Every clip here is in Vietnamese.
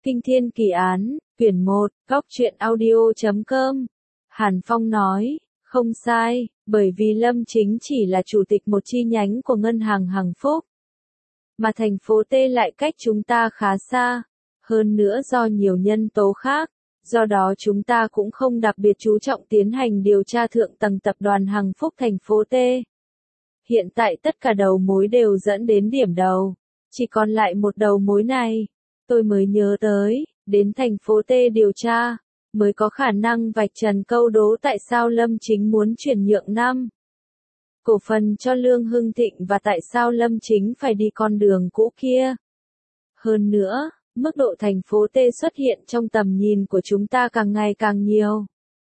Kinh thiên kỳ án, quyển 1, góc truyện audio.com. Hàn Phong nói, không sai, bởi vì Lâm Chính chỉ là chủ tịch một chi nhánh của ngân hàng Hằng Phúc. Mà thành phố T lại cách chúng ta khá xa. Hơn nữa do nhiều nhân tố khác, do đó chúng ta cũng không đặc biệt chú trọng tiến hành điều tra thượng tầng tập đoàn Hằng Phúc thành phố T. Hiện tại tất cả đầu mối đều dẫn đến điểm đầu. Chỉ còn lại một đầu mối này. Tôi mới nhớ tới, đến thành phố T điều tra, mới có khả năng vạch trần câu đố tại sao Lâm Chính muốn chuyển nhượng 5 cổ phần cho Lương Hưng Thịnh và tại sao Lâm Chính phải đi con đường cũ kia. Hơn nữa, mức độ thành phố T xuất hiện trong tầm nhìn của chúng ta càng ngày càng nhiều.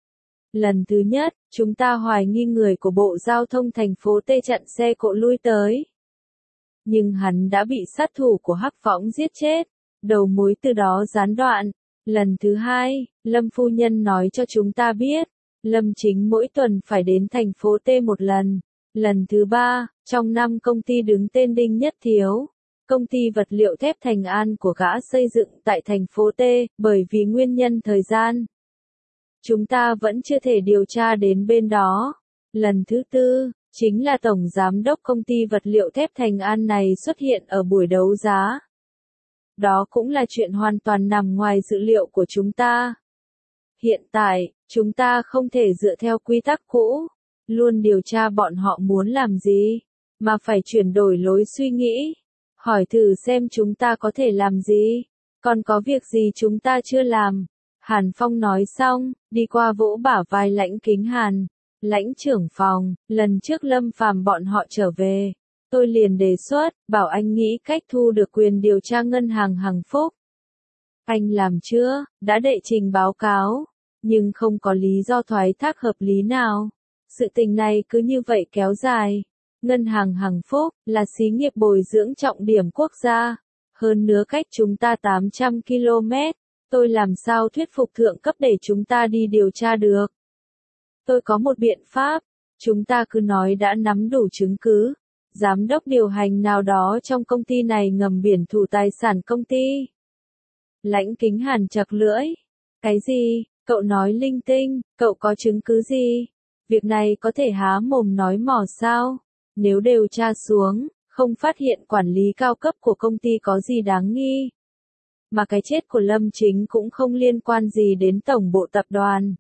Lần thứ nhất, chúng ta hoài nghi người của Bộ Giao thông thành phố T chặn xe cộ lui tới. Nhưng hắn đã bị sát thủ của Hắc Võng giết chết. Đầu mối từ đó gián đoạn. Lần thứ hai, Lâm phu nhân nói cho chúng ta biết, Lâm Chính mỗi tuần phải đến thành phố T một lần. Lần thứ ba, trong 5 công ty đứng tên Đinh Nhất Thiếu, công ty vật liệu thép Thành An của gã xây dựng tại thành phố T, bởi vì nguyên nhân thời gian. Chúng ta vẫn chưa thể điều tra đến bên đó. Lần thứ tư, chính là Tổng Giám đốc công ty vật liệu thép Thành An này xuất hiện ở buổi đấu giá. Đó cũng là chuyện hoàn toàn nằm ngoài dự liệu của chúng ta. Hiện tại, chúng ta không thể dựa theo quy tắc cũ, luôn điều tra bọn họ muốn làm gì, mà phải chuyển đổi lối suy nghĩ. Hỏi thử xem chúng ta có thể làm gì, còn có việc gì chúng ta chưa làm. Hàn Phong nói xong, đi qua vỗ bả vai Lãnh Kính Hàn. Lãnh trưởng phòng, lần trước Lâm Phàm bọn họ trở về. Tôi liền đề xuất, bảo anh nghĩ cách thu được quyền điều tra ngân hàng Hằng Phúc. Anh làm chưa, đã đệ trình báo cáo, nhưng không có lý do thoái thác hợp lý nào. Sự tình này cứ như vậy kéo dài. Ngân hàng Hằng Phúc là xí nghiệp bồi dưỡng trọng điểm quốc gia, hơn nữa cách chúng ta 800 km. Tôi làm sao thuyết phục thượng cấp để chúng ta đi điều tra được? Tôi có một biện pháp, chúng ta cứ nói đã nắm đủ chứng cứ. Giám đốc điều hành nào đó trong công ty này ngầm biển thủ tài sản công ty. Lãnh Kính Hàn chật lưỡi. Cái gì? Cậu nói linh tinh, cậu có chứng cứ gì? Việc này có thể há mồm nói mỏ sao? Nếu điều tra xuống, không phát hiện quản lý cao cấp của công ty có gì đáng nghi. Mà cái chết của Lâm Chính cũng không liên quan gì đến tổng bộ tập đoàn.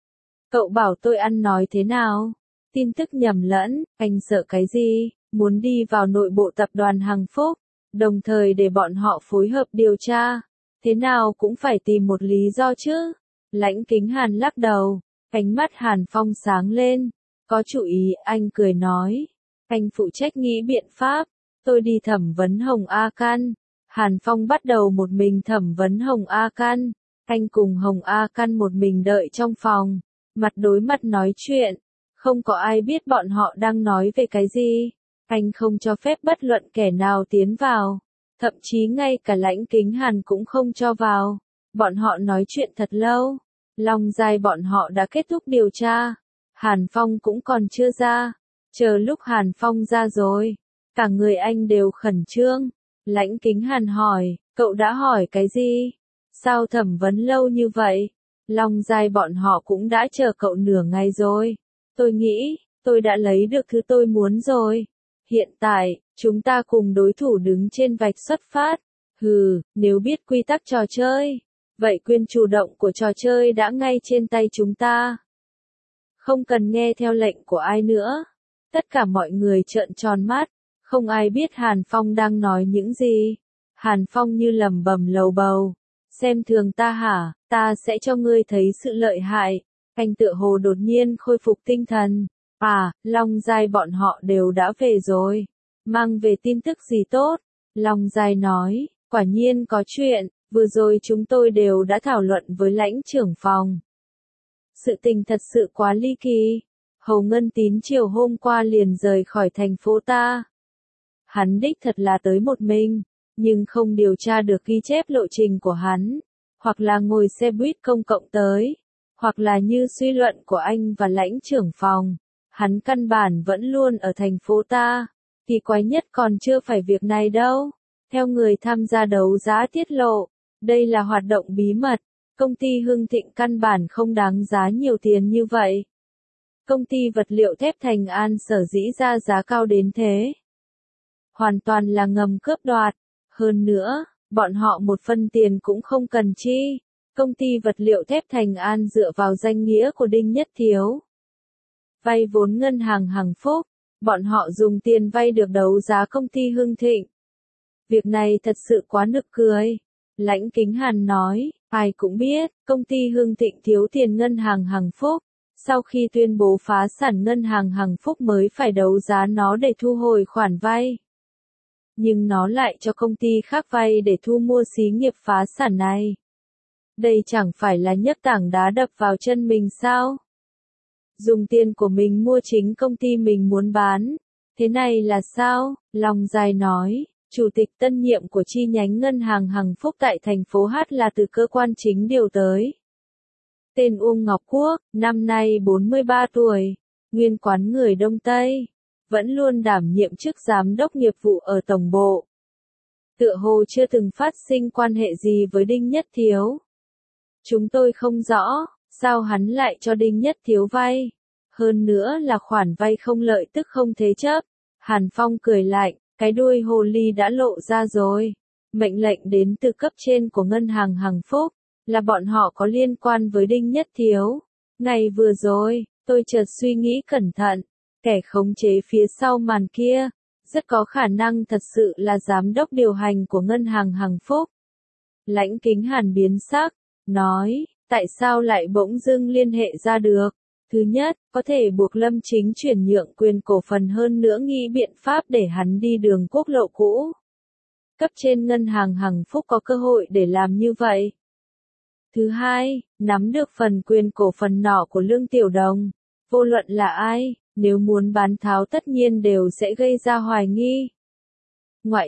Cậu bảo tôi ăn nói thế nào? Tin tức nhầm lẫn, anh sợ cái gì? Muốn đi vào nội bộ tập đoàn Hằng Phúc, đồng thời để bọn họ phối hợp điều tra. Thế nào cũng phải tìm một lý do chứ. Lãnh Kính Hàn lắc đầu, ánh mắt Hàn Phong sáng lên. Có chủ ý, anh cười nói. Anh phụ trách nghĩ biện pháp, tôi đi thẩm vấn Hồng A Can. Hàn Phong bắt đầu một mình thẩm vấn Hồng A Can. Anh cùng Hồng A Can một mình đợi trong phòng, mặt đối mặt nói chuyện. Không có ai biết bọn họ đang nói về cái gì. Anh không cho phép bất luận kẻ nào tiến vào. Thậm chí ngay cả Lãnh Kính Hàn cũng không cho vào. Bọn họ nói chuyện thật lâu. Long dài bọn họ đã kết thúc điều tra. Hàn Phong cũng còn chưa ra. Chờ lúc Hàn Phong ra rồi, cả người anh đều khẩn trương. Lãnh Kính Hàn hỏi, cậu đã hỏi cái gì? Sao thẩm vấn lâu như vậy? Long dài bọn họ cũng đã chờ cậu nửa ngày rồi. Tôi nghĩ, tôi đã lấy được thứ tôi muốn rồi. Hiện tại, chúng ta cùng đối thủ đứng trên vạch xuất phát. Nếu biết quy tắc trò chơi, vậy quyền chủ động của trò chơi đã ngay trên tay chúng ta. Không cần nghe theo lệnh của ai nữa. Tất cả mọi người trợn tròn mắt, không ai biết Hàn Phong đang nói những gì. Hàn Phong như lẩm bẩm lầu bầu. Xem thường ta hả, ta sẽ cho ngươi thấy sự lợi hại. Anh tựa hồ đột nhiên khôi phục tinh thần. Long Giai bọn họ đều đã về rồi. Mang về tin tức gì tốt? Long Giai nói, quả nhiên có chuyện, vừa rồi chúng tôi đều đã thảo luận với lãnh trưởng phòng. Sự tình thật sự quá ly kỳ. Hồ Ngân Tín chiều hôm qua liền rời khỏi thành phố ta. Hắn đích thật là tới một mình, nhưng không điều tra được ghi chép lộ trình của hắn. Hoặc là ngồi xe buýt công cộng tới, hoặc là như suy luận của anh và lãnh trưởng phòng. Hắn căn bản vẫn luôn ở thành phố ta. Kỳ quái nhất còn chưa phải việc này đâu. Theo người tham gia đấu giá tiết lộ, Đây là hoạt động bí mật, công ty Hưng Thịnh căn bản không đáng giá nhiều tiền như vậy. Công ty vật liệu thép Thành An sở dĩ ra giá cao đến thế. Hoàn toàn là ngầm cướp đoạt. Hơn nữa, bọn họ một phân tiền cũng không cần chi. Công ty vật liệu thép Thành An dựa vào danh nghĩa của Đinh Nhất Thiếu. Vay vốn ngân hàng Hằng Phúc, bọn họ dùng tiền vay được đấu giá công ty Hưng Thịnh. Việc này thật sự quá nực cười. Lãnh Kính Hàn nói, ai cũng biết, công ty Hưng Thịnh thiếu tiền ngân hàng Hằng Phúc. Sau khi tuyên bố phá sản ngân hàng Hằng Phúc mới phải đấu giá nó để thu hồi khoản vay. Nhưng nó lại cho công ty khác vay để thu mua xí nghiệp phá sản này. Đây chẳng phải là nhấc tảng đá đập vào chân mình sao? Dùng tiền của mình mua chính công ty mình muốn bán. Thế này là sao? Long Giai nói, chủ tịch tân nhiệm của chi nhánh ngân hàng Hằng Phúc tại thành phố H là từ cơ quan chính điều tới. Tên Uông Ngọc Quốc, năm nay 43 tuổi, nguyên quán người Đông Tây, vẫn luôn đảm nhiệm chức giám đốc nghiệp vụ ở tổng bộ. Tựa hồ chưa từng phát sinh quan hệ gì với Đinh Nhất Thiếu. Chúng tôi không rõ, sao hắn lại cho Đinh Nhất Thiếu vay. Hơn nữa là khoản vay không lợi tức không thế chấp. Hàn Phong cười lạnh, cái đuôi hồ ly đã lộ ra rồi. Mệnh lệnh đến từ cấp trên của ngân hàng Hằng Phúc, là bọn họ có liên quan với Đinh Nhất Thiếu. Ngày vừa rồi, tôi chợt suy nghĩ cẩn thận, kẻ khống chế phía sau màn kia, rất có khả năng thật sự là giám đốc điều hành của ngân hàng Hằng Phúc. Lãnh Kính Hàn biến sắc, nói, tại sao lại bỗng dưng liên hệ ra được? Thứ nhất, có thể buộc Lâm Chính chuyển nhượng quyền cổ phần, hơn nữa nghĩ biện pháp để hắn đi đường quốc lộ cũ. Cấp trên ngân hàng Hằng Phúc có cơ hội để làm như vậy. Thứ hai, nắm được phần quyền cổ phần nọ của Lương Tiểu Đồng. Vô luận là ai, nếu muốn bán tháo tất nhiên đều sẽ gây ra hoài nghi. Ngoại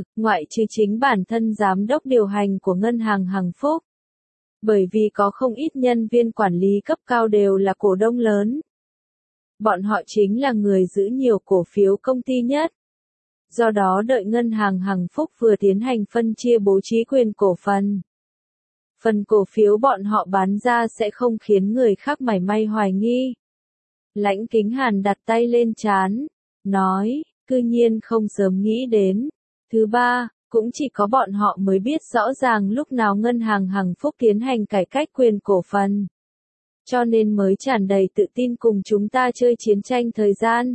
trừ chính bản thân giám đốc điều hành của ngân hàng Hằng Phúc. Bởi vì có không ít nhân viên quản lý cấp cao đều là cổ đông lớn. Bọn họ chính là người giữ nhiều cổ phiếu công ty nhất. Do đó đợi ngân hàng Hằng Phúc vừa tiến hành phân chia bố trí quyền cổ phần. Phần cổ phiếu bọn họ bán ra sẽ không khiến người khác mảy may hoài nghi. Lãnh Kính Hàn đặt tay lên trán, nói, cư nhiên không sớm nghĩ đến. Thứ ba, cũng chỉ có bọn họ mới biết rõ ràng lúc nào ngân hàng Hằng Phúc tiến hành cải cách quyền cổ phần. Cho nên mới tràn đầy tự tin cùng chúng ta chơi chiến tranh thời gian.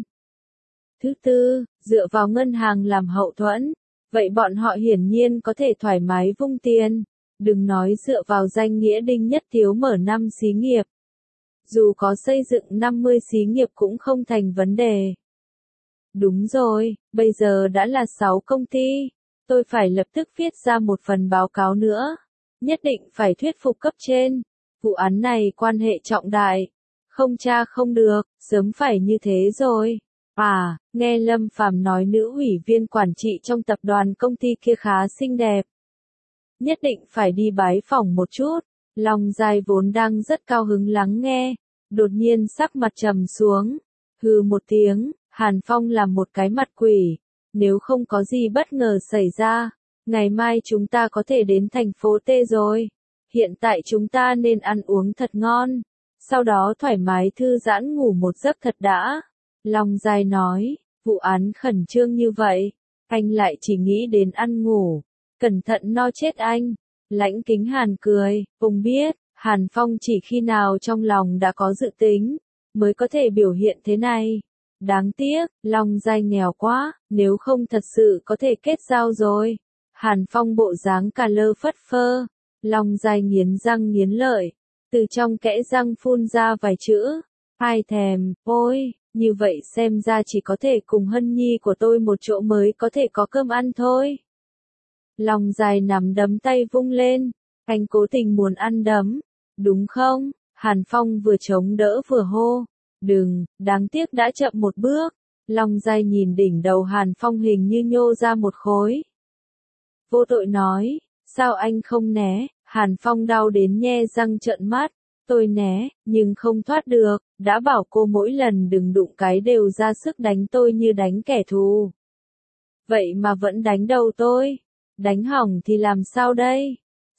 Thứ tư, dựa vào ngân hàng làm hậu thuẫn, vậy bọn họ hiển nhiên có thể thoải mái vung tiền. Đừng nói dựa vào danh nghĩa Đinh Nhất Thiếu mở 5 xí nghiệp. Dù có xây dựng 50 xí nghiệp cũng không thành vấn đề. Đúng rồi, bây giờ đã là 6 công ty. Tôi phải lập tức viết ra một phần báo cáo nữa. Nhất định phải thuyết phục cấp trên. Vụ án này quan hệ trọng đại. Không tra không được, sớm phải như thế rồi. À, nghe Lâm Phàm nói nữ ủy viên quản trị trong tập đoàn công ty kia khá xinh đẹp. Nhất định phải đi bái phỏng một chút. Long Giai vốn đang rất cao hứng lắng nghe. Đột nhiên sắc mặt trầm xuống. Hừ một tiếng, Hàn Phong làm một cái mặt quỷ. Nếu không có gì bất ngờ xảy ra, ngày mai chúng ta có thể đến thành phố T rồi. Hiện tại chúng ta nên ăn uống thật ngon. Sau đó thoải mái thư giãn ngủ một giấc thật đã. Long Giai nói, vụ án khẩn trương như vậy, anh lại chỉ nghĩ đến ăn ngủ. Cẩn thận no chết anh. Lãnh Kính Hàn cười, ông biết, Hàn Phong chỉ khi nào trong lòng đã có dự tính, mới có thể biểu hiện thế này. Đáng tiếc, Long Giai nghèo quá, nếu không thật sự có thể kết giao rồi. Hàn Phong bộ dáng cà lơ phất phơ. Long Giai nghiến răng nghiến lợi, từ trong kẽ răng phun ra vài chữ. Ai thèm, ôi, như vậy xem ra chỉ có thể cùng Hân Nhi của tôi một chỗ mới có thể có cơm ăn thôi. Long Giai nắm đấm tay vung lên, anh cố tình muốn ăn đấm, đúng không? Hàn Phong vừa chống đỡ vừa hô, đừng, đáng tiếc đã chậm một bước. Long Giai nhìn đỉnh đầu Hàn Phong hình như nhô ra một khối. Vô tội nói, sao anh không né? Hàn Phong đau đến nhe răng trợn mắt, tôi né, nhưng không thoát được, đã bảo cô mỗi lần đừng đụng cái đều ra sức đánh tôi như đánh kẻ thù. Vậy mà vẫn đánh đầu tôi. Đánh hỏng thì làm sao đây?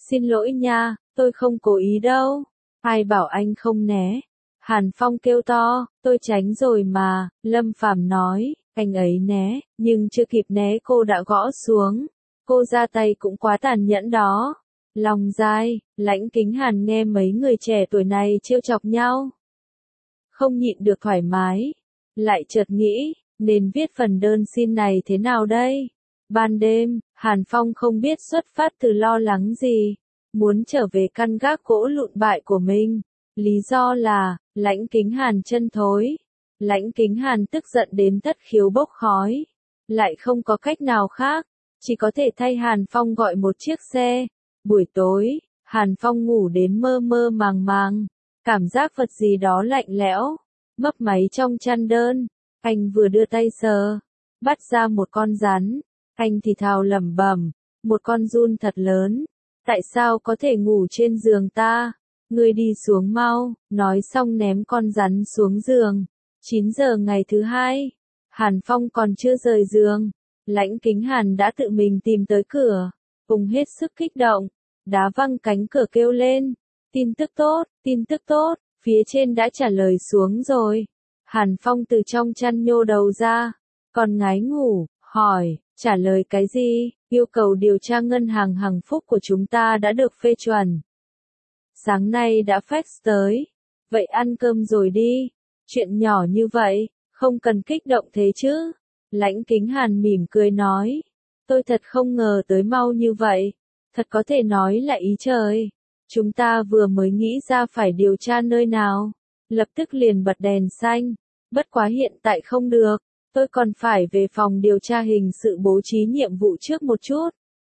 Xin lỗi nha, tôi không cố ý đâu. Ai bảo anh không né? Hàn Phong kêu to, tôi tránh rồi mà, Lâm Phàm nói, anh ấy né, nhưng chưa kịp né cô đã gõ xuống. Cô ra tay cũng quá tàn nhẫn đó. Lòng dai, Lãnh Kính Hàn nghe mấy người trẻ tuổi này trêu chọc nhau. Không nhịn được thoải mái. Lại chợt nghĩ, nên viết phần đơn xin này thế nào đây? Ban đêm, Hàn Phong không biết xuất phát từ lo lắng gì. Muốn trở về căn gác gỗ lụn bại của mình. Lý do là, Lãnh Kính Hàn chân thối. Lãnh Kính Hàn tức giận đến thất khiếu bốc khói. Lại không có cách nào khác. Chỉ có thể thay Hàn Phong gọi một chiếc xe. Buổi tối, Hàn Phong ngủ đến mơ mơ màng màng. Cảm giác vật gì đó lạnh lẽo. Mấp máy trong chăn đơn. Anh vừa đưa tay sờ. Bắt ra một con rắn. Anh thì thào lẩm bẩm. Một con giun thật lớn. Tại sao có thể ngủ trên giường ta? Ngươi đi xuống mau. Nói xong ném con rắn xuống giường. 9 giờ ngày thứ hai. Hàn Phong còn chưa rời giường. Lãnh Kính Hàn đã tự mình tìm tới cửa. Cùng hết sức kích động. Đá văng cánh cửa kêu lên. Tin tức tốt, tin tức tốt. Phía trên đã trả lời xuống rồi. Hàn Phong từ trong chăn nhô đầu ra. Còn ngái ngủ, hỏi, trả lời cái gì? Yêu cầu điều tra ngân hàng Hằng Phúc của chúng ta đã được phê chuẩn. Sáng nay đã fax tới. Vậy ăn cơm rồi đi. Chuyện nhỏ như vậy, không cần kích động thế chứ. Lãnh Kính Hàn mỉm cười nói. Tôi thật không ngờ tới mau như vậy. Thật có thể nói là ý trời. Chúng ta vừa mới nghĩ ra phải điều tra nơi nào. Lập tức liền bật đèn xanh. Bất quá hiện tại không được. Tôi còn phải về phòng điều tra hình sự bố trí nhiệm vụ trước một chút.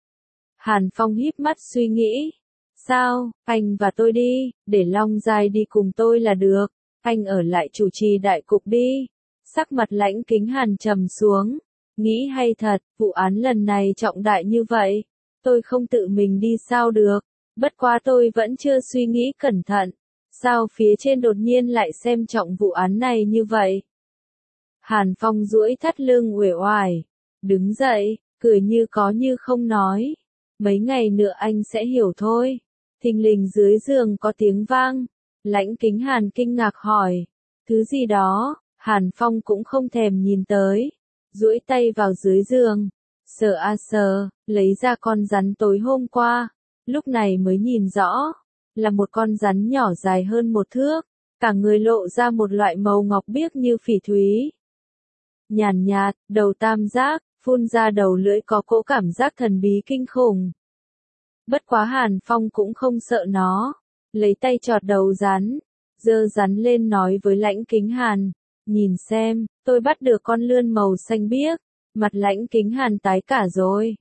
Hàn Phong híp mắt suy nghĩ. Sao, anh và tôi đi, để Long Giai đi cùng tôi là được. Anh ở lại chủ trì đại cục đi. Sắc mặt Lãnh Kính Hàn trầm xuống. Nghĩ hay thật, vụ án lần này trọng đại như vậy. Tôi không tự mình đi sao được. Bất quá tôi vẫn chưa suy nghĩ cẩn thận. Sao phía trên đột nhiên lại xem trọng vụ án này như vậy? Hàn Phong duỗi thắt lưng uể oải. Đứng dậy, cười như có như không nói. Mấy ngày nữa anh sẽ hiểu thôi. Thình lình dưới giường có tiếng vang. Lãnh Kính Hàn kinh ngạc hỏi. Thứ gì đó? Hàn Phong cũng không thèm nhìn tới. Duỗi tay vào dưới giường. Sờ a sờ, lấy ra con rắn tối hôm qua. Lúc này mới nhìn rõ. Là một con rắn nhỏ dài hơn 1 thước. Cả người lộ ra một loại màu ngọc biếc như phỉ thúy. Nhàn nhạt, đầu tam giác, phun ra đầu lưỡi có cỗ cảm giác thần bí kinh khủng. Bất quá Hàn Phong cũng không sợ nó. Lấy tay chọt đầu rắn. Giơ rắn lên nói với Lãnh Kính Hàn. Nhìn xem, tôi bắt được con lươn màu xanh biếc. Mặt Lãnh Kính Hàn tái cả rồi.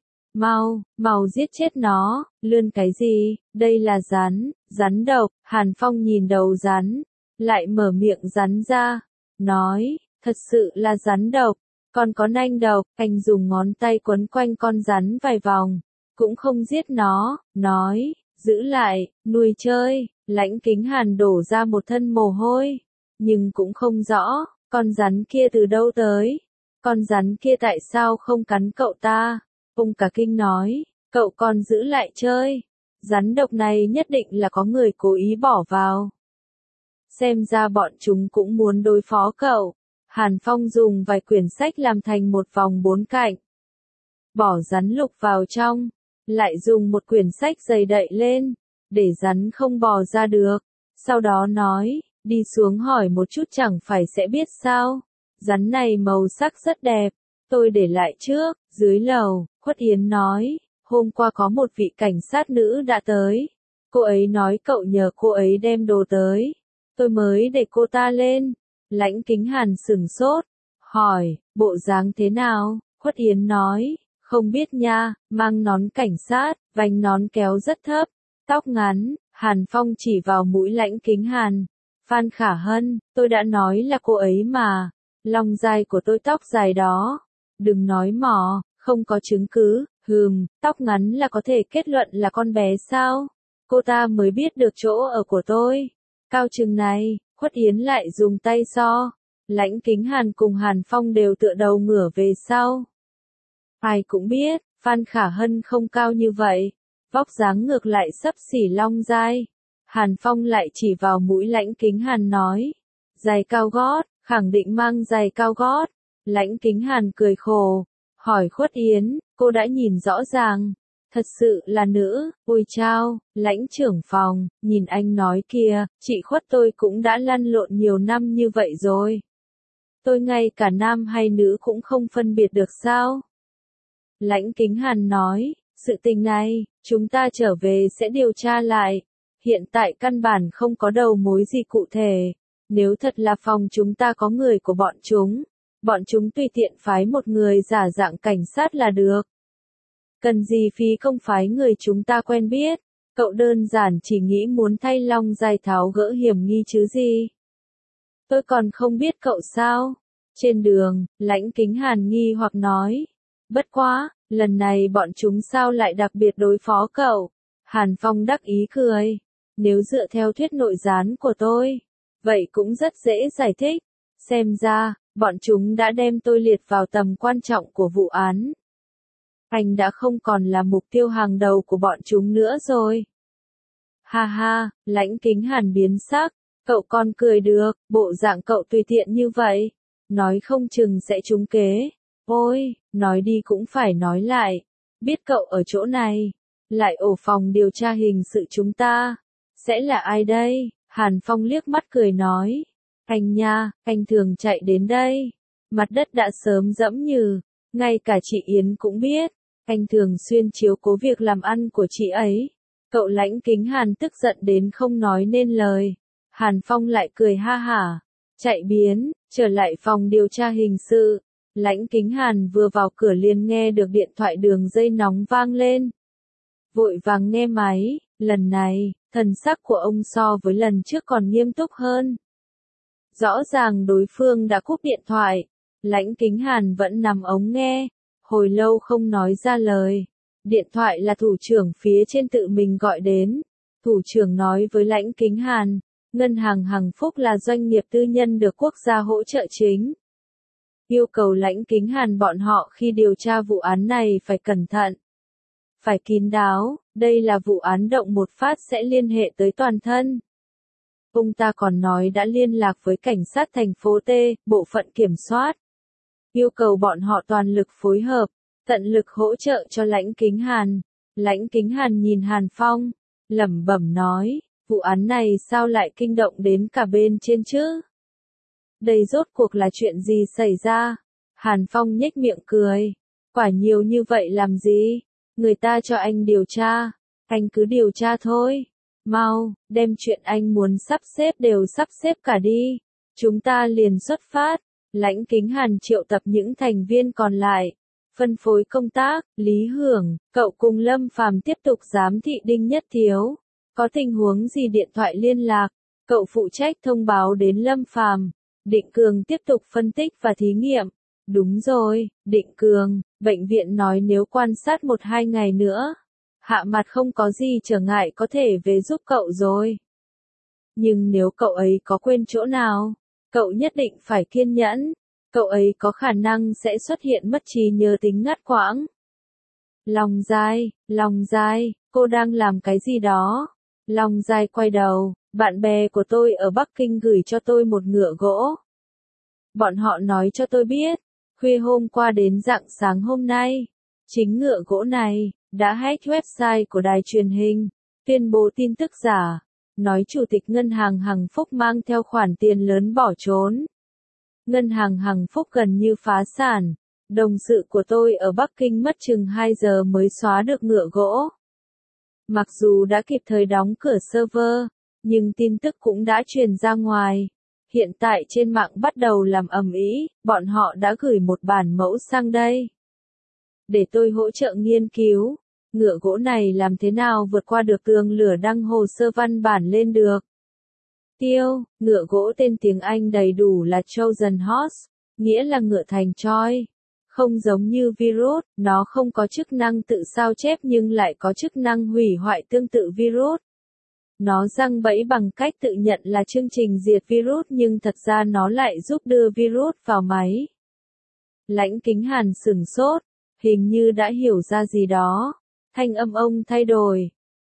Mau giết chết nó. Lươn cái gì? Đây là rắn, rắn độc. Hàn Phong nhìn đầu rắn. Lại mở miệng rắn ra. Nói, thật sự là rắn độc. Còn có nanh độc. Anh dùng ngón tay quấn quanh con rắn vài vòng. Cũng không giết nó. Nói, giữ lại, nuôi chơi. Lãnh Kính Hàn đổ ra một thân mồ hôi. Nhưng cũng không rõ, con rắn kia từ đâu tới. Con rắn kia tại sao không cắn cậu ta? Ông cả kinh nói, cậu còn giữ lại chơi. Rắn độc này nhất định là có người cố ý bỏ vào. Xem ra bọn chúng cũng muốn đối phó cậu. Hàn Phong dùng vài quyển sách làm thành một vòng 4 cạnh. Bỏ rắn lục vào trong. Lại dùng một quyển sách dày đậy lên. Để rắn không bò ra được. Sau đó nói, đi xuống hỏi một chút chẳng phải sẽ biết sao. Rắn này màu sắc rất đẹp. Tôi để lại trước, dưới lầu, Khuất Yến nói, hôm qua có một vị cảnh sát nữ đã tới. Cô ấy nói cậu nhờ cô ấy đem đồ tới. Tôi mới để cô ta lên. Lãnh Kính Hàn sửng sốt. Hỏi, bộ dáng thế nào? Khuất Yến nói, không biết nha, mang nón cảnh sát, vành nón kéo rất thấp, tóc ngắn. Hàn Phong chỉ vào mũi Lãnh Kính Hàn. Phan Khả Hân, tôi đã nói là cô ấy mà. Long Giai của tôi tóc dài đó. Đừng nói mỏ, không có chứng cứ. Tóc ngắn là có thể kết luận là con bé sao? Cô ta mới biết được chỗ ở của tôi. Cao chừng này, Khuất Yến lại dùng tay so. Lãnh Kính Hàn cùng Hàn Phong đều tựa đầu ngửa về sau. Ai cũng biết, Phan Khả Hân không cao như vậy. vóc dáng ngược lại xấp xỉ Long Giai. Hàn Phong lại chỉ vào mũi Lãnh Kính Hàn nói, giày cao gót, khẳng định mang giày cao gót. Lãnh Kính Hàn cười khổ, hỏi Khuất Yến, cô đã nhìn rõ ràng, thật sự là nữ, ôi chao, Lãnh trưởng phòng, nhìn anh nói kìa, chị Khuất tôi cũng đã lăn lộn nhiều năm như vậy rồi. Tôi ngay cả nam hay nữ cũng không phân biệt được sao? Lãnh Kính Hàn nói, sự tình này, chúng ta trở về sẽ điều tra lại. Hiện tại căn bản không có đầu mối gì cụ thể. Nếu thật là phòng chúng ta có người của bọn chúng tùy tiện phái một người giả dạng cảnh sát là được. Cần gì phí công phái người chúng ta quen biết, cậu đơn giản chỉ nghĩ muốn thay Long Giai tháo gỡ hiểm nghi chứ gì. Tôi còn không biết cậu sao? Trên đường, Lãnh Kính Hàn nghi hoặc nói. Bất quá, lần này bọn chúng sao lại đặc biệt đối phó cậu? Hàn Phong đắc ý cười. Nếu dựa theo thuyết nội gián của tôi, vậy cũng rất dễ giải thích. Xem ra, bọn chúng đã đem tôi liệt vào tầm quan trọng của vụ án. Anh đã không còn là mục tiêu hàng đầu của bọn chúng nữa rồi. Ha ha, Lãnh Kính Hàn biến sắc. Cậu còn cười được, bộ dạng cậu tùy tiện như vậy. Nói không chừng sẽ trúng kế. Ôi, nói đi cũng phải nói lại. Biết cậu ở chỗ này, lại ổ phòng điều tra hình sự chúng ta. Sẽ là ai đây? Hàn Phong liếc mắt cười nói. Anh nha, anh thường chạy đến đây. Mặt đất đã sớm dẫm nhừ. Ngay cả chị Yến cũng biết. Anh thường xuyên chiếu cố việc làm ăn của chị ấy. Cậu Lãnh Kính Hàn tức giận đến không nói nên lời. Hàn Phong lại cười ha hả. Chạy biến, trở lại phòng điều tra hình sự. Lãnh Kính Hàn vừa vào cửa liền nghe được điện thoại đường dây nóng vang lên. Vội vàng nghe máy, lần này, thần sắc của ông so với lần trước còn nghiêm túc hơn. Rõ ràng đối phương đã cúp điện thoại. Lãnh Kính Hàn vẫn nằm ống nghe, hồi lâu không nói ra lời. Điện thoại là thủ trưởng phía trên tự mình gọi đến. Thủ trưởng nói với Lãnh Kính Hàn, Ngân hàng Hằng Phúc là doanh nghiệp tư nhân được quốc gia hỗ trợ chính. Yêu cầu Lãnh Kính Hàn bọn họ khi điều tra vụ án này phải cẩn thận. Phải kín đáo, đây là vụ án động một phát sẽ liên hệ tới toàn thân. Ông ta còn nói đã liên lạc với cảnh sát thành phố T, bộ phận kiểm soát. Yêu cầu bọn họ toàn lực phối hợp, tận lực hỗ trợ cho Lãnh Kính Hàn. Lãnh Kính Hàn nhìn Hàn Phong, lẩm bẩm nói, vụ án này sao lại kinh động đến cả bên trên chứ? Đây rốt cuộc là chuyện gì xảy ra? Hàn Phong nhếch miệng cười. Quả nhiều như vậy làm gì? Người ta cho anh điều tra. Anh cứ điều tra thôi. Mau, đem chuyện anh muốn sắp xếp đều sắp xếp cả đi. Chúng ta liền xuất phát. Lãnh Kính Hàn triệu tập những thành viên còn lại. Phân phối công tác, Lý Hưởng, cậu cùng Lâm Phàm tiếp tục giám thị Đinh Nhất Thiếu. Có tình huống gì điện thoại liên lạc, cậu phụ trách thông báo đến Lâm Phàm. Định Cường tiếp tục phân tích và thí nghiệm. Đúng rồi, Định Cường, bệnh viện nói nếu quan sát 1-2 ngày nữa, Hạ Mặt không có gì trở ngại có thể về giúp cậu rồi. Nhưng nếu cậu ấy có quên chỗ nào, cậu nhất định phải kiên nhẫn. Cậu ấy có khả năng sẽ xuất hiện mất trí nhớ tính ngắt quãng. Long Giai, cô đang làm cái gì đó? Long Giai quay đầu, bạn bè của tôi ở Bắc Kinh gửi cho tôi một ngựa gỗ. Bọn họ nói cho tôi biết, khuya hôm qua đến rạng sáng hôm nay, chính ngựa gỗ này đã hack website của đài truyền hình, tuyên bố tin tức giả, nói Chủ tịch Ngân hàng Hằng Phúc mang theo khoản tiền lớn bỏ trốn. Ngân hàng Hằng Phúc gần như phá sản, đồng sự của tôi ở Bắc Kinh mất chừng 2 giờ mới xóa được ngựa gỗ. Mặc dù đã kịp thời đóng cửa server, nhưng tin tức cũng đã truyền ra ngoài. Hiện tại trên mạng bắt đầu làm ầm ĩ, bọn họ đã gửi một bản mẫu sang đây. Để tôi hỗ trợ nghiên cứu, ngựa gỗ này làm thế nào vượt qua được tường lửa đăng hồ sơ văn bản lên được. Ngựa gỗ tên tiếng Anh đầy đủ là Trojan Horse, nghĩa là ngựa thành Troy. Không giống như virus, nó không có chức năng tự sao chép nhưng lại có chức năng hủy hoại tương tự virus. Nó giăng bẫy bằng cách tự nhận là chương trình diệt virus nhưng thật ra nó lại giúp đưa virus vào máy. Lãnh Kính Hàn sửng sốt, hình như đã hiểu ra gì đó. Thanh âm ông thay đổi,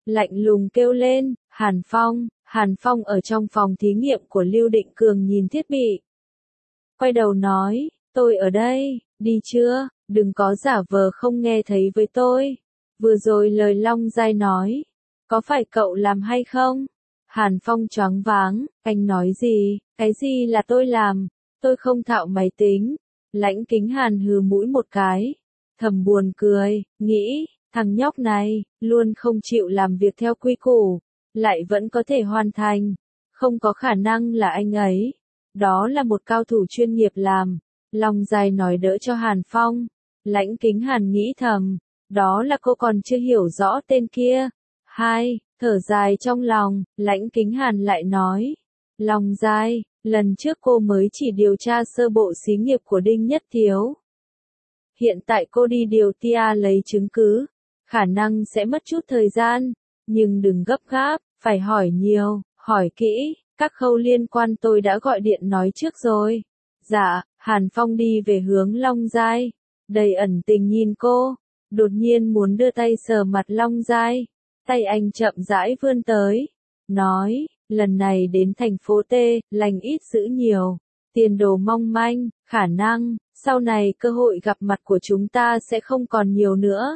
lạnh lùng kêu lên, Hàn Phong ở trong phòng thí nghiệm của Lưu Định Cường nhìn thiết bị. Quay đầu nói, tôi ở đây, đi chưa, đừng có giả vờ không nghe thấy với tôi. Vừa rồi lời Long Giai nói, có phải cậu làm hay không? Hàn Phong choáng váng, anh nói gì, cái gì là tôi làm, tôi không thạo máy tính. Lãnh Kính Hàn hừ mũi một cái, thầm buồn cười, nghĩ, thằng nhóc này, luôn không chịu làm việc theo quy củ, lại vẫn có thể hoàn thành, không có khả năng là anh ấy. Đó là một cao thủ chuyên nghiệp làm. Long Giai nói đỡ cho Hàn Phong. Lãnh Kính Hàn nghĩ thầm, đó là cô còn chưa hiểu rõ tên kia. Thở dài trong lòng, Lãnh Kính Hàn lại nói, Long Giai, lần trước cô mới chỉ điều tra sơ bộ xí nghiệp của Đinh Nhất Thiếu. Hiện tại cô đi điều tra lấy chứng cứ, khả năng sẽ mất chút thời gian, nhưng đừng gấp gáp, phải hỏi nhiều, hỏi kỹ, các khâu liên quan tôi đã gọi điện nói trước rồi. Dạ, Hàn Phong đi về hướng Long Giai, đầy ẩn tình nhìn cô, đột nhiên muốn đưa tay sờ mặt Long Giai, tay anh chậm rãi vươn tới, nói, lần này đến thành phố T, lành ít dữ nhiều, tiền đồ mong manh, khả năng, sau này cơ hội gặp mặt của chúng ta sẽ không còn nhiều nữa.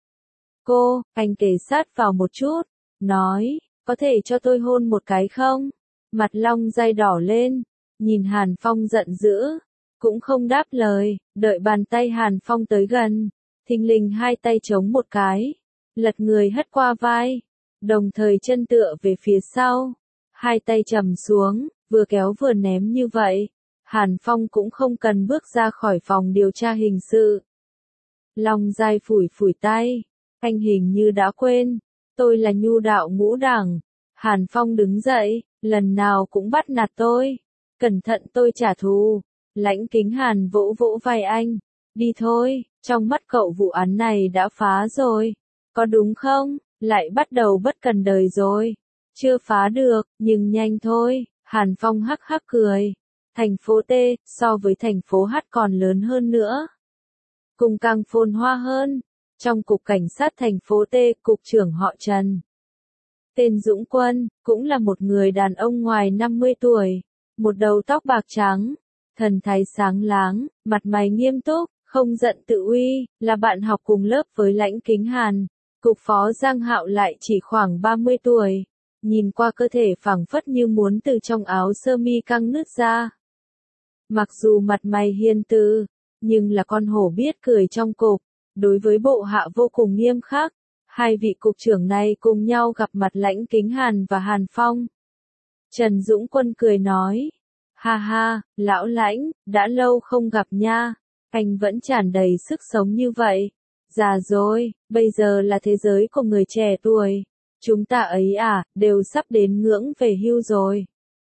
Anh kề sát vào một chút, nói, có thể cho tôi hôn một cái không? Mặt Long Giai đỏ lên, nhìn Hàn Phong giận dữ, cũng không đáp lời, đợi bàn tay Hàn Phong tới gần, thình lình hai tay chống một cái, lật người hất qua vai, đồng thời chân tựa về phía sau, hai tay trầm xuống, vừa kéo vừa ném như vậy, Hàn Phong cũng không cần bước ra khỏi phòng điều tra hình sự. Long Giai phủi phủi tay, anh hình như đã quên, tôi là nhu đạo ngũ đẳng. Hàn Phong đứng dậy, lần nào cũng bắt nạt tôi, cẩn thận tôi trả thù. Lãnh Kính Hàn vỗ vỗ vai anh, đi thôi, trong mắt cậu vụ án này đã phá rồi, có đúng không, lại bắt đầu bất cần đời rồi, chưa phá được, nhưng nhanh thôi. Hàn Phong hắc hắc cười, thành phố T, so với thành phố H còn lớn hơn nữa, cùng càng phồn hoa hơn. Trong cục cảnh sát thành phố T, cục trưởng họ Trần, tên Dũng Quân, cũng là một người đàn ông ngoài 50 tuổi, một đầu tóc bạc trắng, thần thái sáng láng, mặt mày nghiêm túc, không giận tự uy, là bạn học cùng lớp với Lãnh Kính Hàn. Cục phó Giang Hạo lại chỉ khoảng 30 tuổi, nhìn qua cơ thể phảng phất như muốn từ trong áo sơ mi căng nứt ra. Mặc dù mặt mày hiền từ, nhưng là con hổ biết cười trong cục, đối với bộ hạ vô cùng nghiêm khắc. Hai vị cục trưởng này cùng nhau gặp mặt Lãnh Kính Hàn và Hàn Phong. Trần Dũng Quân cười nói, ha ha, lão Lãnh, đã lâu không gặp nha, anh vẫn tràn đầy sức sống như vậy. Già rồi, bây giờ là thế giới của người trẻ tuổi, chúng ta ấy đều sắp đến ngưỡng về hưu rồi.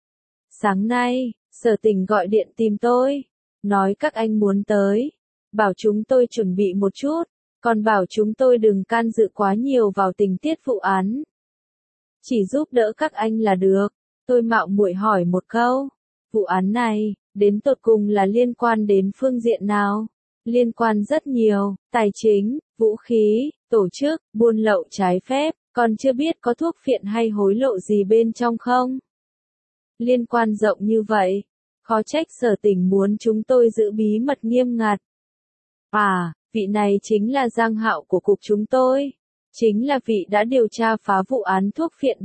Sáng nay, Sở Tình gọi điện tìm tôi, nói các anh muốn tới, bảo chúng tôi chuẩn bị một chút, còn bảo chúng tôi đừng can dự quá nhiều vào tình tiết vụ án. Chỉ giúp đỡ các anh là được. Tôi mạo muội hỏi một câu, vụ án này, đến tột cùng là liên quan đến phương diện nào? Liên quan rất nhiều, tài chính, vũ khí, tổ chức, buôn lậu trái phép, còn chưa biết có thuốc phiện hay hối lộ gì bên trong không? Liên quan rộng như vậy, khó trách Sở Tình muốn chúng tôi giữ bí mật nghiêm ngặt. Vị này chính là Giang Hạo của cục chúng tôi, chính là vị đã điều tra phá vụ án thuốc phiện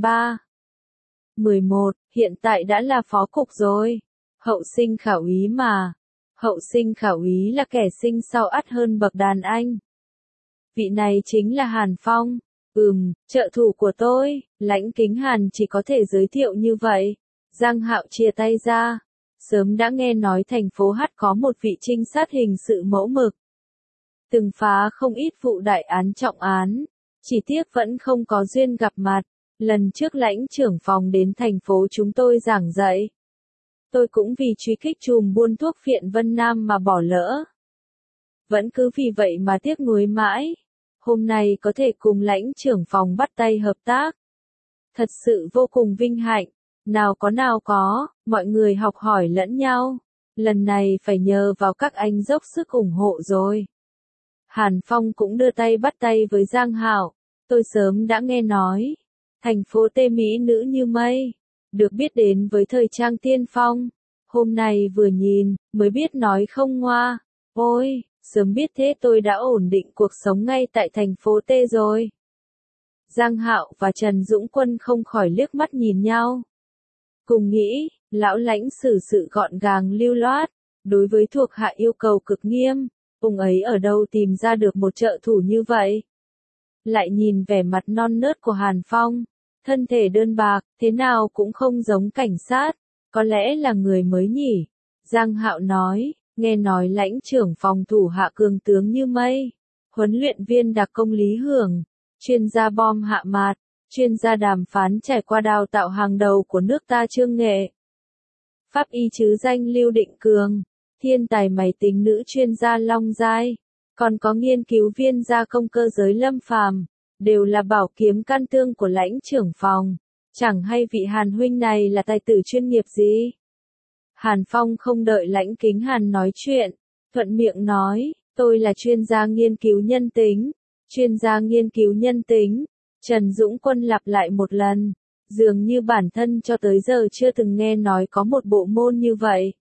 311, hiện tại đã là phó cục rồi. Hậu sinh khảo úy mà. Hậu sinh khảo úy là kẻ sinh sau ắt hơn bậc đàn anh. Vị này chính là Hàn Phong. Trợ thủ của tôi. Lãnh Kính Hàn chỉ có thể giới thiệu như vậy. Giang Hạo chia tay ra. Sớm đã nghe nói thành phố H có một vị trinh sát hình sự mẫu mực, từng phá không ít vụ đại án trọng án, chỉ tiếc vẫn không có duyên gặp mặt. Lần trước Lãnh trưởng phòng đến thành phố chúng tôi giảng dạy, tôi cũng vì truy kích chùm buôn thuốc phiện Vân Nam mà bỏ lỡ. Vẫn cứ vì vậy mà tiếc nuối mãi. Hôm nay có thể cùng Lãnh trưởng phòng bắt tay hợp tác, thật sự vô cùng vinh hạnh. Nào có, mọi người học hỏi lẫn nhau. Lần này phải nhờ vào các anh dốc sức ủng hộ rồi. Hàn Phong cũng đưa tay bắt tay với Giang Hạo. tôi sớm đã nghe nói. Thành phố T mỹ nữ như mây, được biết đến với thời trang tiên phong. Hôm nay vừa nhìn, mới biết nói không ngoa. Ôi, sớm biết thế tôi đã ổn định cuộc sống ngay tại thành phố T rồi. Giang Hạo và Trần Dũng Quân không khỏi liếc mắt nhìn nhau. Cùng nghĩ, lão lãnh xử sự gọn gàng lưu loát, đối với thuộc hạ yêu cầu cực nghiêm, ông ấy ở đâu tìm ra được một trợ thủ như vậy. Lại nhìn vẻ mặt non nớt của Hàn Phong, thân thể đơn bạc, thế nào cũng không giống cảnh sát, có lẽ là người mới nhỉ. Giang Hạo nói, nghe nói lãnh trưởng phòng thủ hạ cường tướng như mây, huấn luyện viên đặc công Lý Hưởng, chuyên gia bom hạ mạt, chuyên gia đàm phán trải qua đào tạo hàng đầu của nước ta Trương Nghệ. Pháp y chứ danh Lưu Định Cường, thiên tài máy tính nữ chuyên gia Long Giai, còn có nghiên cứu viên gia công cơ giới Lâm Phàm, đều là bảo kiếm căn tương của lãnh trưởng phòng. Chẳng hay vị Hàn huynh này là tài tử chuyên nghiệp gì? Hàn Phong không đợi Lãnh Kính Hàn nói chuyện, thuận miệng nói, tôi là chuyên gia nghiên cứu nhân tính. Chuyên gia nghiên cứu nhân tính, Trần Dũng Quân lặp lại một lần, dường như bản thân cho tới giờ chưa từng nghe nói có một bộ môn như vậy.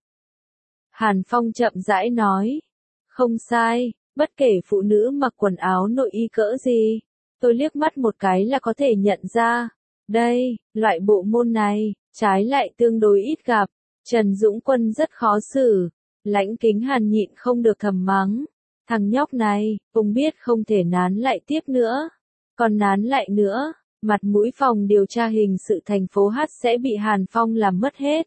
Hàn Phong chậm rãi nói, không sai, bất kể phụ nữ mặc quần áo nội y cỡ gì, tôi liếc mắt một cái là có thể nhận ra. Đây, loại bộ môn này, trái lại tương đối ít gặp. Trần Dũng Quân rất khó xử, Lãnh Kính Hàn nhịn không được thầm mắng. Thằng nhóc này, ông biết không thể nán lại tiếp nữa. Còn nán lại nữa, mặt mũi phòng điều tra hình sự thành phố H sẽ bị Hàn Phong làm mất hết.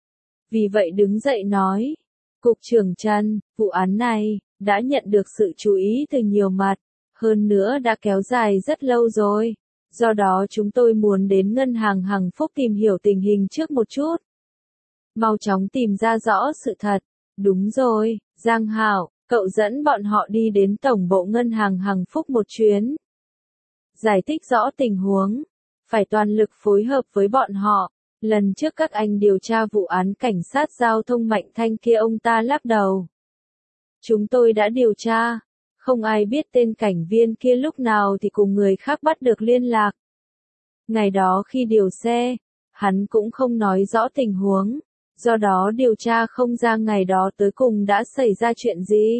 Vì vậy đứng dậy nói, Cục trưởng Trần, vụ án này, đã nhận được sự chú ý từ nhiều mặt, hơn nữa đã kéo dài rất lâu rồi. Do đó chúng tôi muốn đến Ngân hàng Hằng Phúc tìm hiểu tình hình trước một chút. Mau chóng tìm ra rõ sự thật. Đúng rồi, Giang Hạo, cậu dẫn bọn họ đi đến tổng bộ Ngân hàng Hằng Phúc một chuyến. Giải thích rõ tình huống. Phải toàn lực phối hợp với bọn họ. Lần trước các anh điều tra vụ án cảnh sát giao thông Mạnh Thanh kia ông ta lắc đầu. Chúng tôi đã điều tra. Không ai biết tên cảnh viên kia lúc nào thì cùng người khác bắt được liên lạc. Ngày đó khi điều xe, hắn cũng không nói rõ tình huống. Do đó điều tra không ra ngày đó tới cùng đã xảy ra chuyện gì.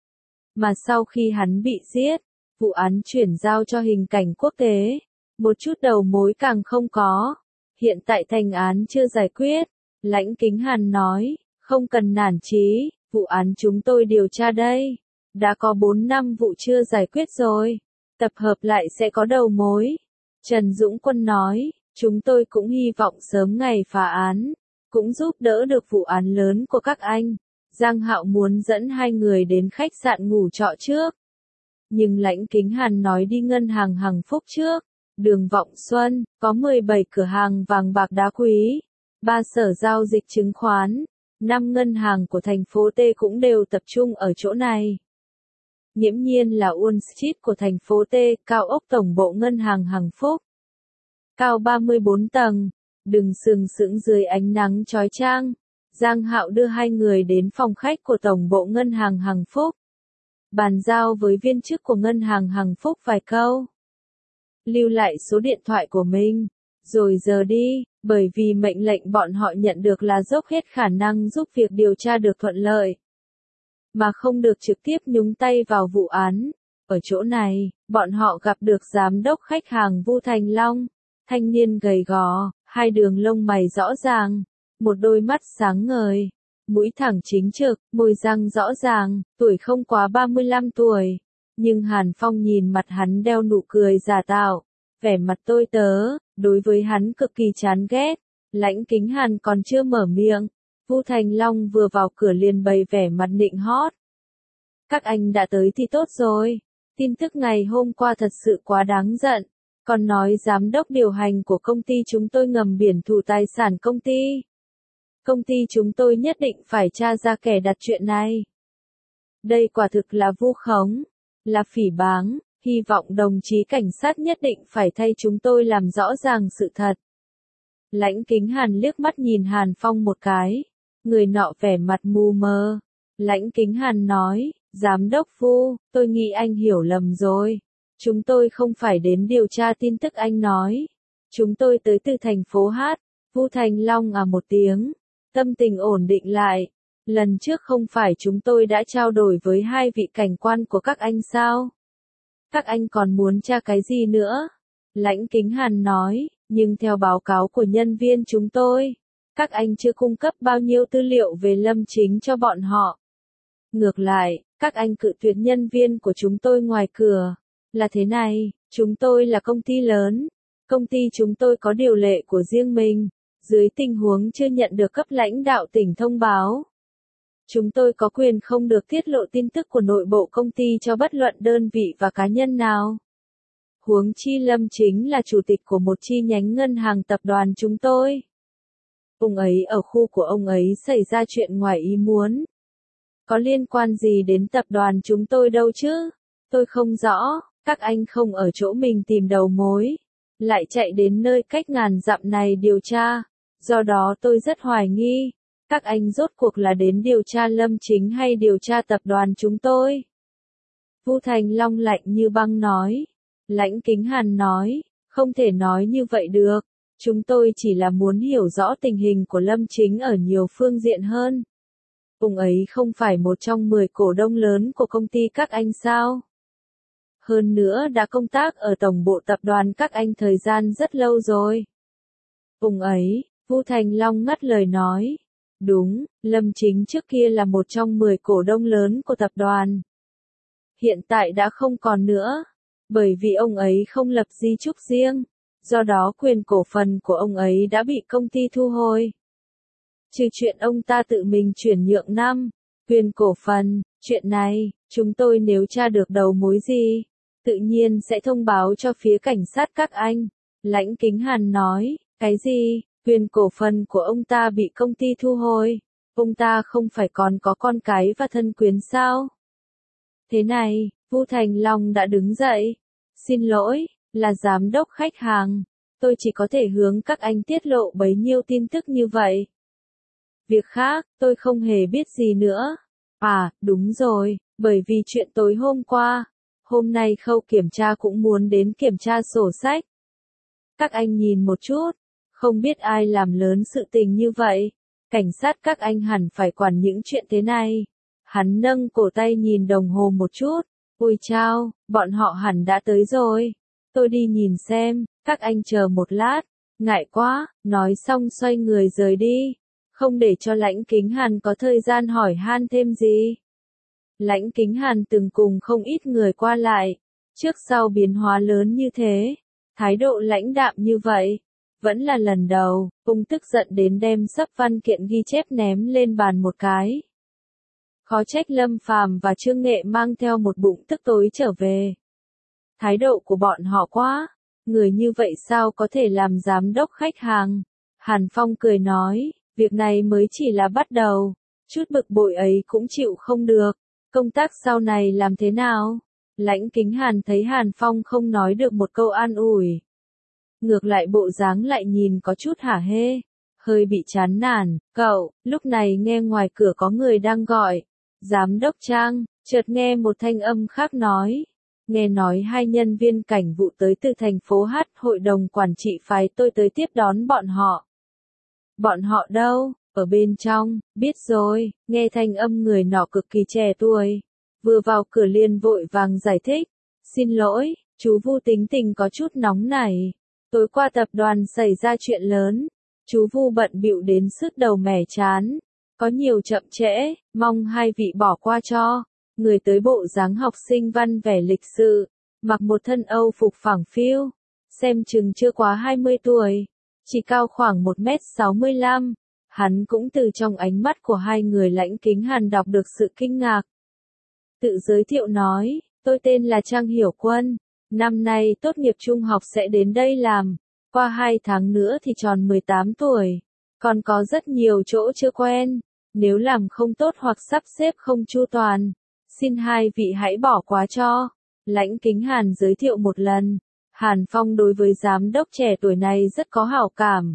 Mà sau khi hắn bị giết, vụ án chuyển giao cho hình cảnh quốc tế. Một chút đầu mối càng không có. Hiện tại thành án chưa giải quyết. Lãnh Kính Hàn nói, không cần nản chí, vụ án chúng tôi điều tra đây. Đã có 4 năm vụ chưa giải quyết rồi. Tập hợp lại sẽ có đầu mối. Trần Dũng Quân nói, chúng tôi cũng hy vọng sớm ngày phá án. Cũng giúp đỡ được vụ án lớn của các anh. Giang Hạo muốn dẫn hai người đến khách sạn ngủ trọ trước. Nhưng Lãnh Kính Hàn nói đi Ngân hàng Hằng Phúc trước. Đường Vọng Xuân, có 17 cửa hàng vàng bạc đá quý, 3 sở giao dịch chứng khoán, 5 ngân hàng của thành phố T cũng đều tập trung ở chỗ này. Nghiễm nhiên là Wall Street của thành phố T, cao ốc tổng bộ Ngân hàng Hằng Phúc. Cao 34 tầng, đừng sừng sững dưới ánh nắng chói chang. Giang Hạo đưa hai người đến phòng khách của tổng bộ Ngân hàng Hằng Phúc. Bàn giao với viên chức của Ngân hàng Hằng Phúc vài câu. Lưu lại số điện thoại của mình, rồi giờ đi, bởi vì mệnh lệnh bọn họ nhận được là dốc hết khả năng giúp việc điều tra được thuận lợi. Mà không được trực tiếp nhúng tay vào vụ án. Ở chỗ này, bọn họ gặp được giám đốc khách hàng Vu Thành Long, thanh niên gầy gò, hai đường lông mày rõ ràng, một đôi mắt sáng ngời, mũi thẳng chính trực, môi răng rõ ràng, tuổi không quá 35 tuổi. Nhưng Hàn Phong nhìn mặt hắn đeo nụ cười giả tạo, vẻ mặt tôi tớ, đối với hắn cực kỳ chán ghét. Lãnh Kính Hàn còn chưa mở miệng, Vu Thành Long vừa vào cửa liền bày vẻ mặt nịnh hót. Các anh đã tới thì tốt rồi, tin tức ngày hôm qua thật sự quá đáng giận, còn nói giám đốc điều hành của công ty chúng tôi ngầm biển thủ tài sản công ty. Công ty chúng tôi nhất định phải tra ra kẻ đặt chuyện này. Đây quả thực là vu khống, là phỉ báng, hy vọng đồng chí cảnh sát nhất định phải thay chúng tôi làm rõ ràng sự thật. Lãnh Kính Hàn liếc mắt nhìn Hàn Phong một cái, người nọ vẻ mặt mù mờ. Lãnh Kính Hàn nói, giám đốc Vu, tôi nghĩ anh hiểu lầm rồi. Chúng tôi không phải đến điều tra tin tức anh nói. Chúng tôi tới từ thành phố Hát. Vu Thành Long một tiếng. Tâm tình ổn định lại. Lần trước không phải chúng tôi đã trao đổi với hai vị cảnh quan của các anh sao? Các anh còn muốn tra cái gì nữa? Lãnh Kính Hàn nói, nhưng theo báo cáo của nhân viên chúng tôi, các anh chưa cung cấp bao nhiêu tư liệu về Lâm Chính cho bọn họ. Ngược lại, các anh cự tuyệt nhân viên của chúng tôi ngoài cửa. Là thế này, chúng tôi là công ty lớn. Công ty chúng tôi có điều lệ của riêng mình. Dưới tình huống chưa nhận được cấp lãnh đạo tỉnh thông báo, chúng tôi có quyền không được tiết lộ tin tức của nội bộ công ty cho bất luận đơn vị và cá nhân nào. Huống chi Lâm Chính là chủ tịch của một chi nhánh ngân hàng tập đoàn chúng tôi. Ông ấy ở khu của ông ấy xảy ra chuyện ngoài ý muốn. Có liên quan gì đến tập đoàn chúng tôi đâu chứ? Tôi không rõ, các anh không ở chỗ mình tìm đầu mối, lại chạy đến nơi cách ngàn dặm này điều tra. Do đó tôi rất hoài nghi, các anh rốt cuộc là đến điều tra Lâm Chính hay điều tra tập đoàn chúng tôi? Vu Thành Long lạnh như băng nói. Lãnh Kính Hàn nói, không thể nói như vậy được. Chúng tôi chỉ là muốn hiểu rõ tình hình của Lâm Chính ở nhiều phương diện hơn. Ông ấy không phải một trong 10 cổ đông lớn của công ty các anh sao? Hơn nữa đã công tác ở tổng bộ tập đoàn các anh thời gian rất lâu rồi. Ông ấy, Vu Thành Long ngắt lời nói. Đúng, Lâm Chính trước kia là một trong 10 cổ đông lớn của tập đoàn. Hiện tại đã không còn nữa, bởi vì ông ấy không lập di chúc riêng, do đó quyền cổ phần của ông ấy đã bị công ty thu hồi. Trừ chuyện ông ta tự mình chuyển nhượng quyền cổ phần, chuyện này, chúng tôi nếu tra được đầu mối gì, tự nhiên sẽ thông báo cho phía cảnh sát các anh. Lãnh Kính Hàn nói, cái gì, quyền cổ phần của ông ta bị công ty thu hồi, ông ta không phải còn có con cái và thân quyến sao? Thế này, Vu Thành Long đã đứng dậy. Xin lỗi, là giám đốc khách hàng. Tôi chỉ có thể hướng các anh tiết lộ bấy nhiêu tin tức như vậy. Việc khác, tôi không hề biết gì nữa. À, đúng rồi, bởi vì chuyện tối hôm qua. Hôm nay khâu kiểm tra cũng muốn đến kiểm tra sổ sách. Các anh nhìn một chút. Không biết ai làm lớn sự tình như vậy. Cảnh sát các anh hẳn phải quản những chuyện thế này. Hắn nâng cổ tay nhìn đồng hồ một chút. Ôi chao, bọn họ hẳn đã tới rồi. Tôi đi nhìn xem, các anh chờ một lát. Ngại quá, nói xong xoay người rời đi. Không để cho Lãnh Kính Hàn có thời gian hỏi han thêm gì. Lãnh Kính Hàn từng cùng không ít người qua lại. Trước sau biến hóa lớn như thế. Thái độ lãnh đạm như vậy. Vẫn là lần đầu, ông tức giận đến đem sấp văn kiện ghi chép ném lên bàn một cái. Khó trách Lâm Phàm và Trương Nghệ mang theo một bụng tức tối trở về. Thái độ của bọn họ quá, người như vậy sao có thể làm giám đốc khách hàng? Hàn Phong cười nói, việc này mới chỉ là bắt đầu, chút bực bội ấy cũng chịu không được, công tác sau này làm thế nào? Lãnh Kính Hàn thấy Hàn Phong không nói được một câu an ủi. Ngược lại bộ dáng lại nhìn có chút hả hê, hơi bị chán nản. Cậu, lúc này nghe ngoài cửa có người đang gọi. Giám đốc Trang, chợt nghe một thanh âm khác nói. Nghe nói hai nhân viên cảnh vụ tới từ thành phố Hát, hội đồng quản trị phái tôi tới tiếp đón bọn họ. Bọn họ đâu? Ở bên trong, biết rồi, nghe thanh âm người nọ cực kỳ trẻ tuổi. Vừa vào cửa liền vội vàng giải thích. Xin lỗi, chú Vu tính tình có chút nóng nảy. Tối qua tập đoàn xảy ra chuyện lớn. Chú Vu bận bịu đến sứt đầu mẻ chán. Có nhiều chậm trễ, mong hai vị bỏ qua cho. Người tới bộ dáng học sinh văn vẻ lịch sự, mặc một thân Âu phục phẳng phiu, xem chừng chưa quá 20 tuổi, chỉ cao khoảng 1m65. Hắn cũng từ trong ánh mắt của hai người Lãnh Kính Hàn đọc được sự kinh ngạc. Tự giới thiệu nói, tôi tên là Trang Hiểu Quân, năm nay tốt nghiệp trung học sẽ đến đây làm, qua 2 tháng nữa thì tròn 18 tuổi, còn có rất nhiều chỗ chưa quen, nếu làm không tốt hoặc sắp xếp không chu toàn, xin hai vị hãy bỏ qua cho. Lãnh Kính Hàn giới thiệu một lần, Hàn Phong đối với giám đốc trẻ tuổi này rất có hảo cảm.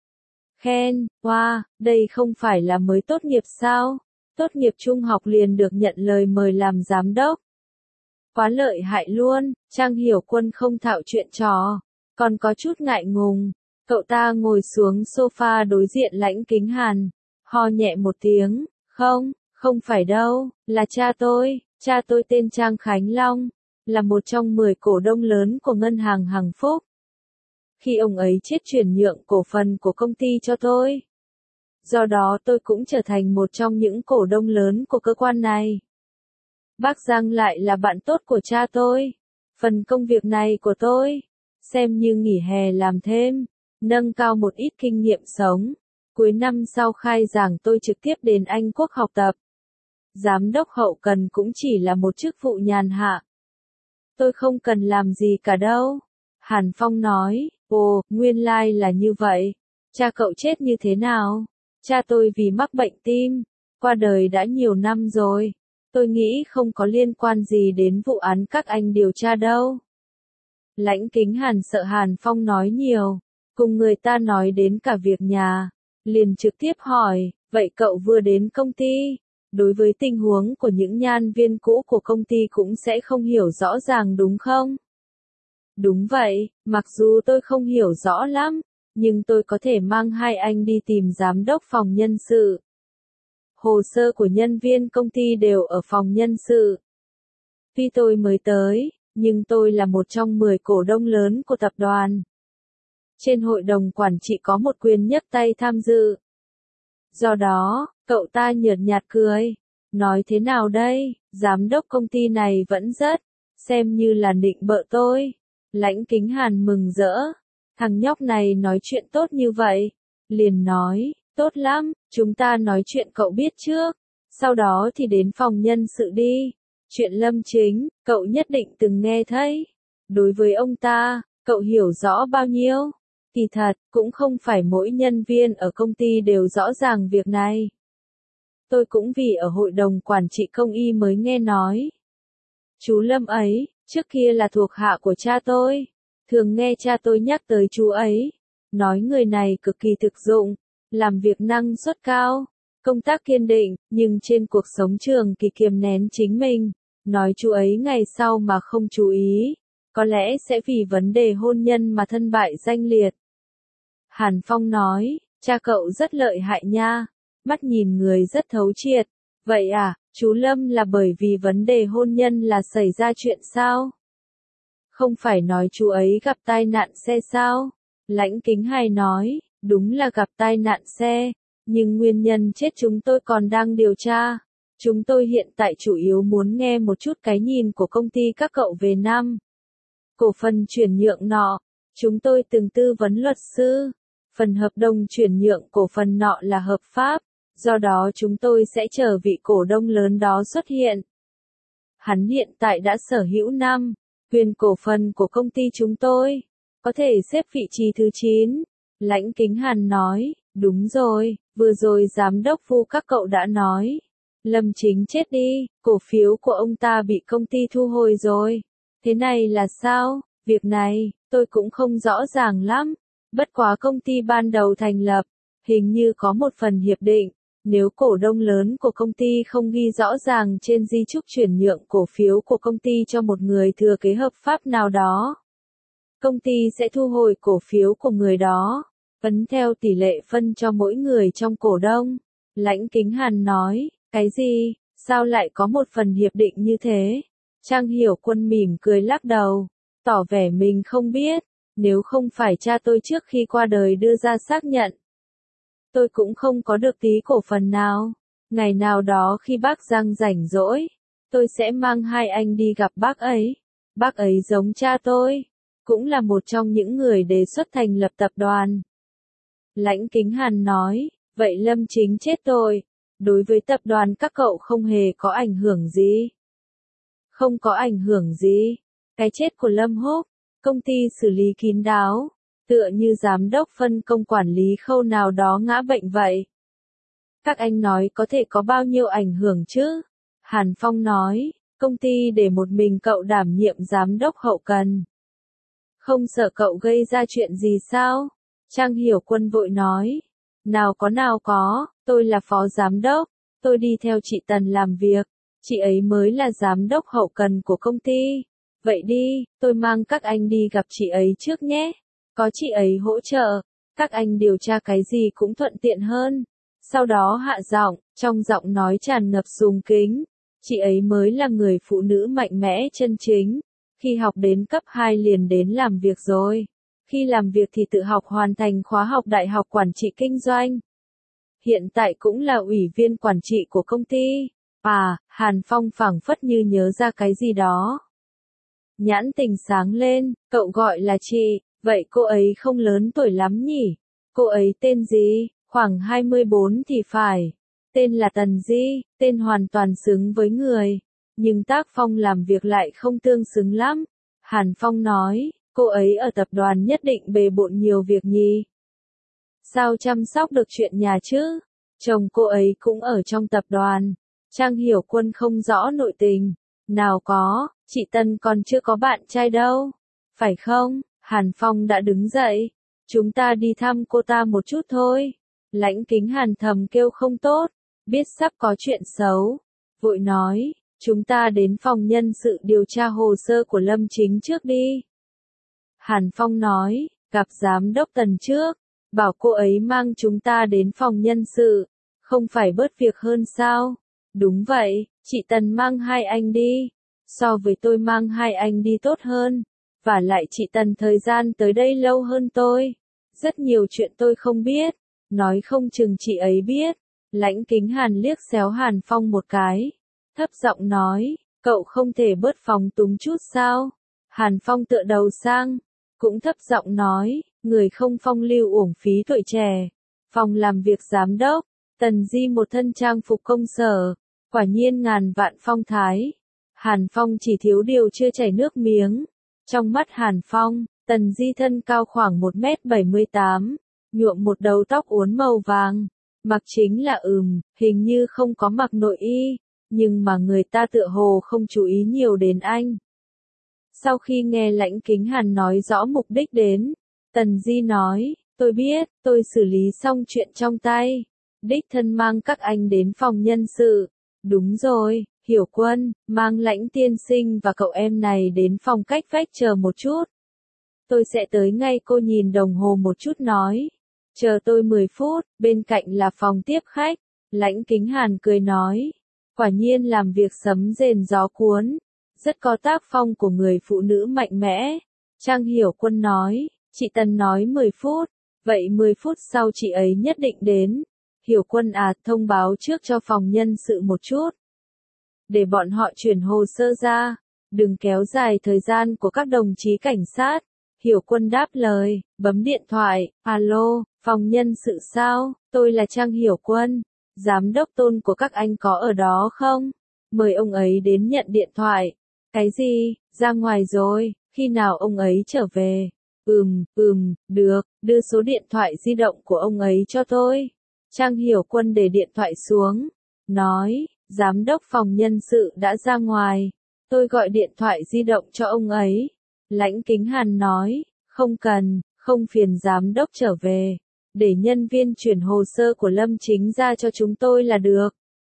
Khen, wow, đây không phải là mới tốt nghiệp sao? Tốt nghiệp trung học liền được nhận lời mời làm giám đốc. Quá lợi hại luôn, Trang Hiểu Quân không thạo chuyện trò, còn có chút ngại ngùng. Cậu ta ngồi xuống sofa đối diện Lãnh Kính Hàn, ho nhẹ một tiếng, không phải đâu, là cha tôi tên Trang Khánh Long, là một trong 10 cổ đông lớn của ngân hàng Hằng Phúc. Khi ông ấy chết chuyển nhượng cổ phần của công ty cho tôi. Do đó tôi cũng trở thành một trong những cổ đông lớn của cơ quan này. Bác Giang lại là bạn tốt của cha tôi. Phần công việc này của tôi, xem như nghỉ hè làm thêm, nâng cao một ít kinh nghiệm sống. Cuối năm sau khai giảng tôi trực tiếp đến Anh Quốc học tập. Giám đốc hậu cần cũng chỉ là một chức vụ nhàn hạ. Tôi không cần làm gì cả đâu. Hàn Phong nói, ồ, nguyên lai là như vậy. Cha cậu chết như thế nào? Cha tôi vì mắc bệnh tim, qua đời đã nhiều năm rồi. Tôi nghĩ không có liên quan gì đến vụ án các anh điều tra đâu. Lãnh Kính Hàn sợ Hàn Phong nói nhiều, cùng người ta nói đến cả việc nhà, liền trực tiếp hỏi, vậy cậu vừa đến công ty, đối với tình huống của những nhân viên cũ của công ty cũng sẽ không hiểu rõ ràng đúng không? Đúng vậy, mặc dù tôi không hiểu rõ lắm, nhưng tôi có thể mang hai anh đi tìm giám đốc phòng nhân sự. Hồ sơ của nhân viên công ty đều ở phòng nhân sự. Tuy tôi mới tới, nhưng tôi là một trong 10 cổ đông lớn của tập đoàn. Trên hội đồng quản trị có một quyền nhấc tay tham dự. Do đó, cậu ta nhợt nhạt cười. Nói thế nào đây, giám đốc công ty này vẫn rất, xem như là nịnh bợ tôi. Lãnh Kính Hàn mừng rỡ. Thằng nhóc này nói chuyện tốt như vậy. Liền nói, tốt lắm, chúng ta nói chuyện cậu biết trước. Sau đó thì đến phòng nhân sự đi. Chuyện Lâm Chính, cậu nhất định từng nghe thấy. Đối với ông ta, cậu hiểu rõ bao nhiêu? Kỳ thật, cũng không phải mỗi nhân viên ở công ty đều rõ ràng việc này. Tôi cũng vì ở hội đồng quản trị công y mới nghe nói. Chú Lâm ấy, trước kia là thuộc hạ của cha tôi. Thường nghe cha tôi nhắc tới chú ấy. Nói người này cực kỳ thực dụng, làm việc năng suất cao, công tác kiên định, nhưng trên cuộc sống trường kỳ kiềm nén chính mình. Nói chú ấy ngày sau mà không chú ý, có lẽ sẽ vì vấn đề hôn nhân mà thân bại danh liệt. Hàn Phong nói, cha cậu rất lợi hại nha, mắt nhìn người rất thấu triệt. Vậy à, chú Lâm là bởi vì vấn đề hôn nhân là xảy ra chuyện sao? Không phải nói chú ấy gặp tai nạn xe sao? Lãnh Kính Hàn nói, đúng là gặp tai nạn xe, nhưng nguyên nhân chết chúng tôi còn đang điều tra. Chúng tôi hiện tại chủ yếu muốn nghe một chút cái nhìn của công ty các cậu về cổ phần chuyển nhượng nọ. Chúng tôi từng tư vấn luật sư. Phần hợp đồng chuyển nhượng cổ phần nọ là hợp pháp, do đó chúng tôi sẽ chờ vị cổ đông lớn đó xuất hiện. Hắn hiện tại đã sở hữu quyền cổ phần của công ty chúng tôi, có thể xếp vị trí thứ 9. Lãnh Kính Hàn nói, đúng rồi, vừa rồi giám đốc Vu các cậu đã nói. Lâm Chính chết đi, cổ phiếu của ông ta bị công ty thu hồi rồi. Thế này là sao? Việc này, tôi cũng không rõ ràng lắm. Bất quá công ty ban đầu thành lập, hình như có một phần hiệp định. Nếu cổ đông lớn của công ty không ghi rõ ràng trên di chúc chuyển nhượng cổ phiếu của công ty cho một người thừa kế hợp pháp nào đó, công ty sẽ thu hồi cổ phiếu của người đó, ấn theo tỷ lệ phân cho mỗi người trong cổ đông. Lãnh Kính Hàn nói, cái gì, sao lại có một phần hiệp định như thế? Trang Hiểu Quân mỉm cười lắc đầu, tỏ vẻ mình không biết, nếu không phải cha tôi trước khi qua đời đưa ra xác nhận. Tôi cũng không có được tí cổ phần nào. Ngày nào đó khi bác Giang rảnh rỗi, tôi sẽ mang hai anh đi gặp bác ấy. Bác ấy giống cha tôi, cũng là một trong những người đề xuất thành lập tập đoàn. Lãnh Kính Hàn nói, vậy Lâm Chính chết rồi, đối với tập đoàn các cậu không hề có ảnh hưởng gì. Không có ảnh hưởng gì. Cái chết của Lâm Húc, công ty xử lý kín đáo, tựa như giám đốc phân công quản lý khâu nào đó ngã bệnh vậy. Các anh nói có thể có bao nhiêu ảnh hưởng chứ? Hàn Phong nói, công ty để một mình cậu đảm nhiệm giám đốc hậu cần. Không sợ cậu gây ra chuyện gì sao? Trang Hiểu Quân vội nói, nào có, tôi là phó giám đốc, tôi đi theo chị Tần làm việc. Chị ấy mới là giám đốc hậu cần của công ty. Vậy đi, tôi mang các anh đi gặp chị ấy trước nhé. Có chị ấy hỗ trợ, các anh điều tra cái gì cũng thuận tiện hơn. Sau đó hạ giọng, trong giọng nói tràn ngập sùng kính. Chị ấy mới là người phụ nữ mạnh mẽ chân chính. Khi học đến cấp 2 liền đến làm việc rồi. Khi làm việc thì tự học hoàn thành khóa học Đại học Quản trị Kinh doanh. Hiện tại cũng là ủy viên quản trị của công ty. À, Hàn Phong phảng phất như nhớ ra cái gì đó. Nhãn tình sáng lên, cậu gọi là chị, vậy cô ấy không lớn tuổi lắm nhỉ? Cô ấy tên gì? Khoảng 24 thì phải. Tên là Tần Di, tên hoàn toàn xứng với người. Nhưng tác phong làm việc lại không tương xứng lắm. Hàn Phong nói, cô ấy ở tập đoàn nhất định bề bộn nhiều việc nhỉ? Sao chăm sóc được chuyện nhà chứ? Chồng cô ấy cũng ở trong tập đoàn. Trang Hiểu Quân không rõ nội tình. Nào có, chị Tân còn chưa có bạn trai đâu. Phải không? Hàn Phong đã đứng dậy. Chúng ta đi thăm cô ta một chút thôi. Lãnh Kính Hàn thầm kêu không tốt. Biết sắp có chuyện xấu. Vội nói, chúng ta đến phòng nhân sự điều tra hồ sơ của Lâm Chính trước đi. Hàn Phong nói, gặp giám đốc Tần trước. Bảo cô ấy mang chúng ta đến phòng nhân sự. Không phải bớt việc hơn sao? Đúng vậy, chị Tần mang hai anh đi. So với tôi mang hai anh đi tốt hơn. Và lại chị Tần thời gian tới đây lâu hơn tôi. Rất nhiều chuyện tôi không biết. Nói không chừng chị ấy biết. Lãnh Kính Hàn liếc xéo Hàn Phong một cái. Thấp giọng nói, cậu không thể bớt phóng túng chút sao? Hàn Phong tựa đầu sang. Cũng thấp giọng nói, người không phong lưu uổng phí tuổi trẻ. Phòng làm việc giám đốc. Tần Di một thân trang phục công sở. Quả nhiên ngàn vạn phong thái. Hàn Phong chỉ thiếu điều chưa chảy nước miếng. Trong mắt Hàn Phong, Tần Di thân cao khoảng 1m78, nhuộm một đầu tóc uốn màu vàng. Mặc chính là hình như không có mặc nội y, nhưng mà người ta tựa hồ không chú ý nhiều đến anh. Sau khi nghe Lãnh Kính Hàn nói rõ mục đích đến, Tần Di nói, tôi biết, tôi xử lý xong chuyện trong tay. Đích thân mang các anh đến phòng nhân sự. Đúng rồi, Hiểu Quân, mang Lãnh tiên sinh và cậu em này đến phòng cách vách chờ một chút. Tôi sẽ tới ngay. Cô nhìn đồng hồ một chút nói. Chờ tôi 10 phút, bên cạnh là phòng tiếp khách. Lãnh Kính Hàn cười nói. Quả nhiên làm việc sấm rền gió cuốn. Rất có tác phong của người phụ nữ mạnh mẽ. Trang Hiểu Quân nói. Chị Tần nói 10 phút. Vậy 10 phút sau chị ấy nhất định đến. Hiểu Quân à, thông báo trước cho phòng nhân sự một chút. Để bọn họ chuyển hồ sơ ra. Đừng kéo dài thời gian của các đồng chí cảnh sát. Hiểu Quân đáp lời, bấm điện thoại. Alo, phòng nhân sự sao? Tôi là Trang Hiểu Quân. Giám đốc Tôn của các anh có ở đó không? Mời ông ấy đến nhận điện thoại. Cái gì? Ra ngoài rồi, khi nào ông ấy trở về? Được, đưa số điện thoại di động của ông ấy cho tôi. Trang Hiểu Quân để điện thoại xuống. Nói, giám đốc phòng nhân sự đã ra ngoài. Tôi gọi điện thoại di động cho ông ấy. Lãnh Kính Hàn nói, không cần, không phiền giám đốc trở về. Để nhân viên chuyển hồ sơ của Lâm Chính ra cho chúng tôi là được.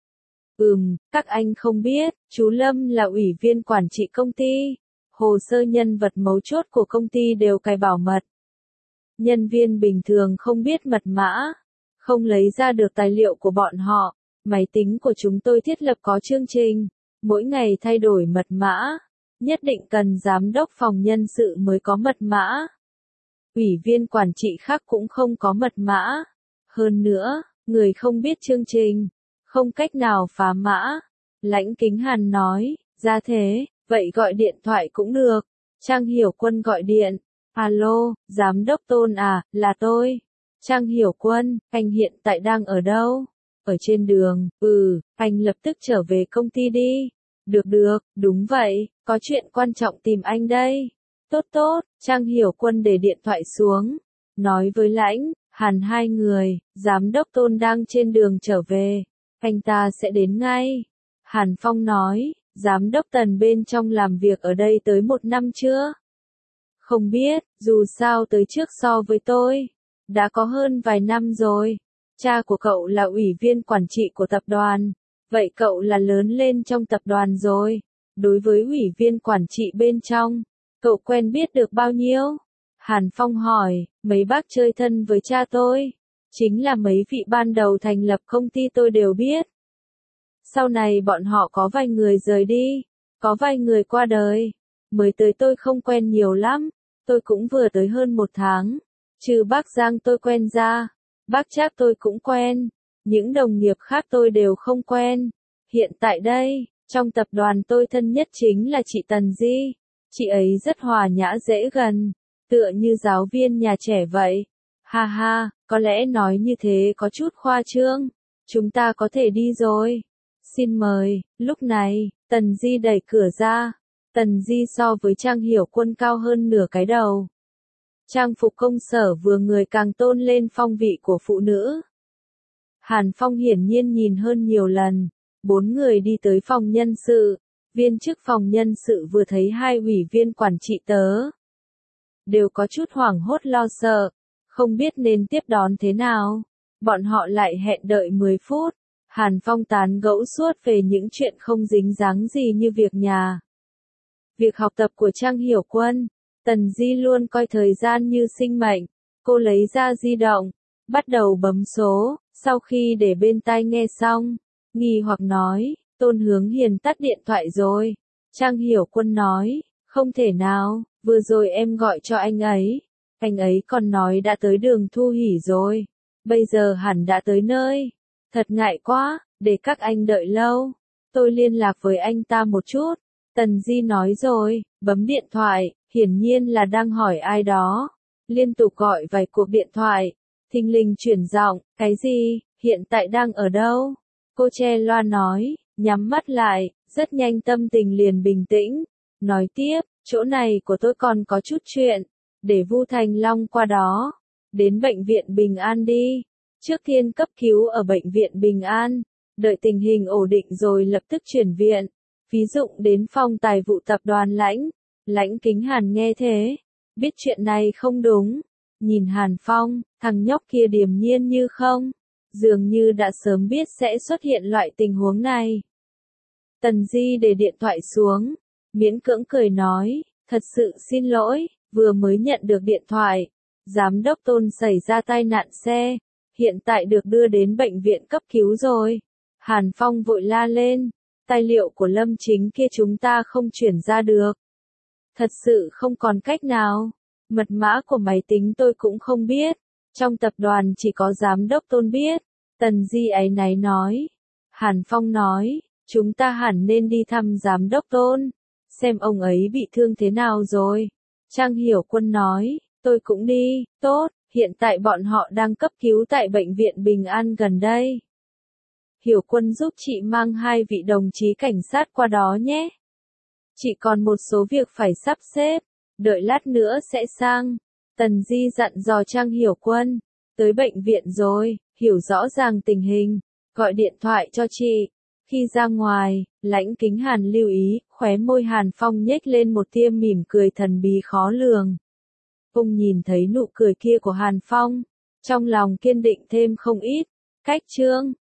Các anh không biết, chú Lâm là ủy viên quản trị công ty. Hồ sơ nhân vật mấu chốt của công ty đều cài bảo mật. Nhân viên bình thường không biết mật mã, không lấy ra được tài liệu của bọn họ. Máy tính của chúng tôi thiết lập có chương trình, mỗi ngày thay đổi mật mã. Nhất định cần giám đốc phòng nhân sự mới có mật mã. Ủy viên quản trị khác cũng không có mật mã. Hơn nữa, người không biết chương trình, không cách nào phá mã. Lãnh Kính Hàn nói, ra thế, vậy gọi điện thoại cũng được. Trang Hiểu Quân gọi điện. Alo, giám đốc Tôn à, là tôi. Trang Hiểu Quân, anh hiện tại đang ở đâu? Ở trên đường. Anh lập tức trở về công ty đi. Được, đúng vậy, có chuyện quan trọng tìm anh đây. Tốt, Trang Hiểu Quân để điện thoại xuống. Nói với Lãnh, Hàn hai người, giám đốc Tôn đang trên đường trở về. Anh ta sẽ đến ngay. Hàn Phong nói, giám đốc Tần bên trong làm việc ở đây tới 1 năm chưa? Không biết, dù sao tới trước so với tôi. Đã có hơn vài năm rồi. Cha của cậu là ủy viên quản trị của tập đoàn. Vậy cậu là lớn lên trong tập đoàn rồi. Đối với ủy viên quản trị bên trong, cậu quen biết được bao nhiêu? Hàn Phong hỏi, mấy bác chơi thân với cha tôi. Chính là mấy vị ban đầu thành lập công ty tôi đều biết. Sau này bọn họ có vài người rời đi, có vài người qua đời. Mới tới tôi không quen nhiều lắm, tôi cũng vừa tới hơn 1 tháng. Trừ bác Giang tôi quen ra, bác Trác tôi cũng quen. Những đồng nghiệp khác tôi đều không quen. Hiện tại đây, trong tập đoàn tôi thân nhất chính là chị Tần Di. Chị ấy rất hòa nhã dễ gần, tựa như giáo viên nhà trẻ vậy. Ha ha, có lẽ nói như thế có chút khoa trương. Chúng ta có thể đi rồi. Xin mời. Lúc này, Tần Di đẩy cửa ra. Tần Di so với Trang Hiểu Quân cao hơn nửa cái đầu. Trang phục công sở vừa người càng tôn lên phong vị của phụ nữ. Hàn Phong hiển nhiên nhìn hơn nhiều lần. 4 người đi tới phòng nhân sự. Viên chức phòng nhân sự vừa thấy 2 ủy viên quản trị đều có chút hoảng hốt lo sợ, không biết nên tiếp đón thế nào. Bọn họ lại hẹn đợi 10 phút. Hàn Phong tán gẫu suốt về những chuyện không dính dáng gì như việc nhà, việc học tập của Trang Hiểu Quân. Tần Di luôn coi thời gian như sinh mệnh. Cô lấy ra di động, bắt đầu bấm số. Sau khi để bên tai nghe xong, nghi hoặc nói, Tôn Hướng Hiền tắt điện thoại rồi. Trang Hiểu Quân nói, không thể nào, vừa rồi em gọi cho anh ấy còn nói đã tới đường Thu Hỷ rồi. Bây giờ hẳn đã tới nơi. Thật ngại quá, để các anh đợi lâu. Tôi liên lạc với anh ta một chút. Tần Di nói rồi, bấm điện thoại, hiển nhiên là đang hỏi ai đó. Liên tục gọi vài cuộc điện thoại. Thình lình chuyển giọng, cái gì, hiện tại đang ở đâu? Cô che loa nói, nhắm mắt lại, rất nhanh tâm tình liền bình tĩnh. Nói tiếp, chỗ này của tôi còn có chút chuyện, để Vu Thành Long qua đó. Đến bệnh viện Bình An đi. Trước tiên cấp cứu ở bệnh viện Bình An, đợi tình hình ổn định rồi lập tức chuyển viện. Ví dụ đến phòng tài vụ tập đoàn Lãnh Kính Hàn nghe thế, biết chuyện này không đúng. Nhìn Hàn Phong, thằng nhóc kia điềm nhiên như không, dường như đã sớm biết sẽ xuất hiện loại tình huống này. Tần Di để điện thoại xuống, miễn cưỡng cười nói, thật sự xin lỗi, vừa mới nhận được điện thoại. Giám đốc Tôn xảy ra tai nạn xe, hiện tại được đưa đến bệnh viện cấp cứu rồi. Hàn Phong vội la lên, tài liệu của Lâm Chính kia chúng ta không chuyển ra được. Thật sự không còn cách nào. Mật mã của máy tính tôi cũng không biết. Trong tập đoàn chỉ có giám đốc Tôn biết. Tần Di áy náy nói. Hàn Phong nói, chúng ta hẳn nên đi thăm giám đốc Tôn, xem ông ấy bị thương thế nào rồi. Trang Hiểu Quân nói, tôi cũng đi. Tốt, hiện tại bọn họ đang cấp cứu tại bệnh viện Bình An gần đây. Hiểu Quân giúp chị mang 2 vị đồng chí cảnh sát qua đó nhé. Chị còn một số việc phải sắp xếp, đợi lát nữa sẽ sang. Tần Di dặn dò Trang Hiểu Quân, tới bệnh viện rồi, hiểu rõ ràng tình hình, gọi điện thoại cho chị. Khi ra ngoài, Lãnh Kính Hàn lưu ý, khóe môi Hàn Phong nhếch lên một tia mỉm cười thần bí khó lường. Ông nhìn thấy nụ cười kia của Hàn Phong, trong lòng kiên định thêm không ít. Cách chương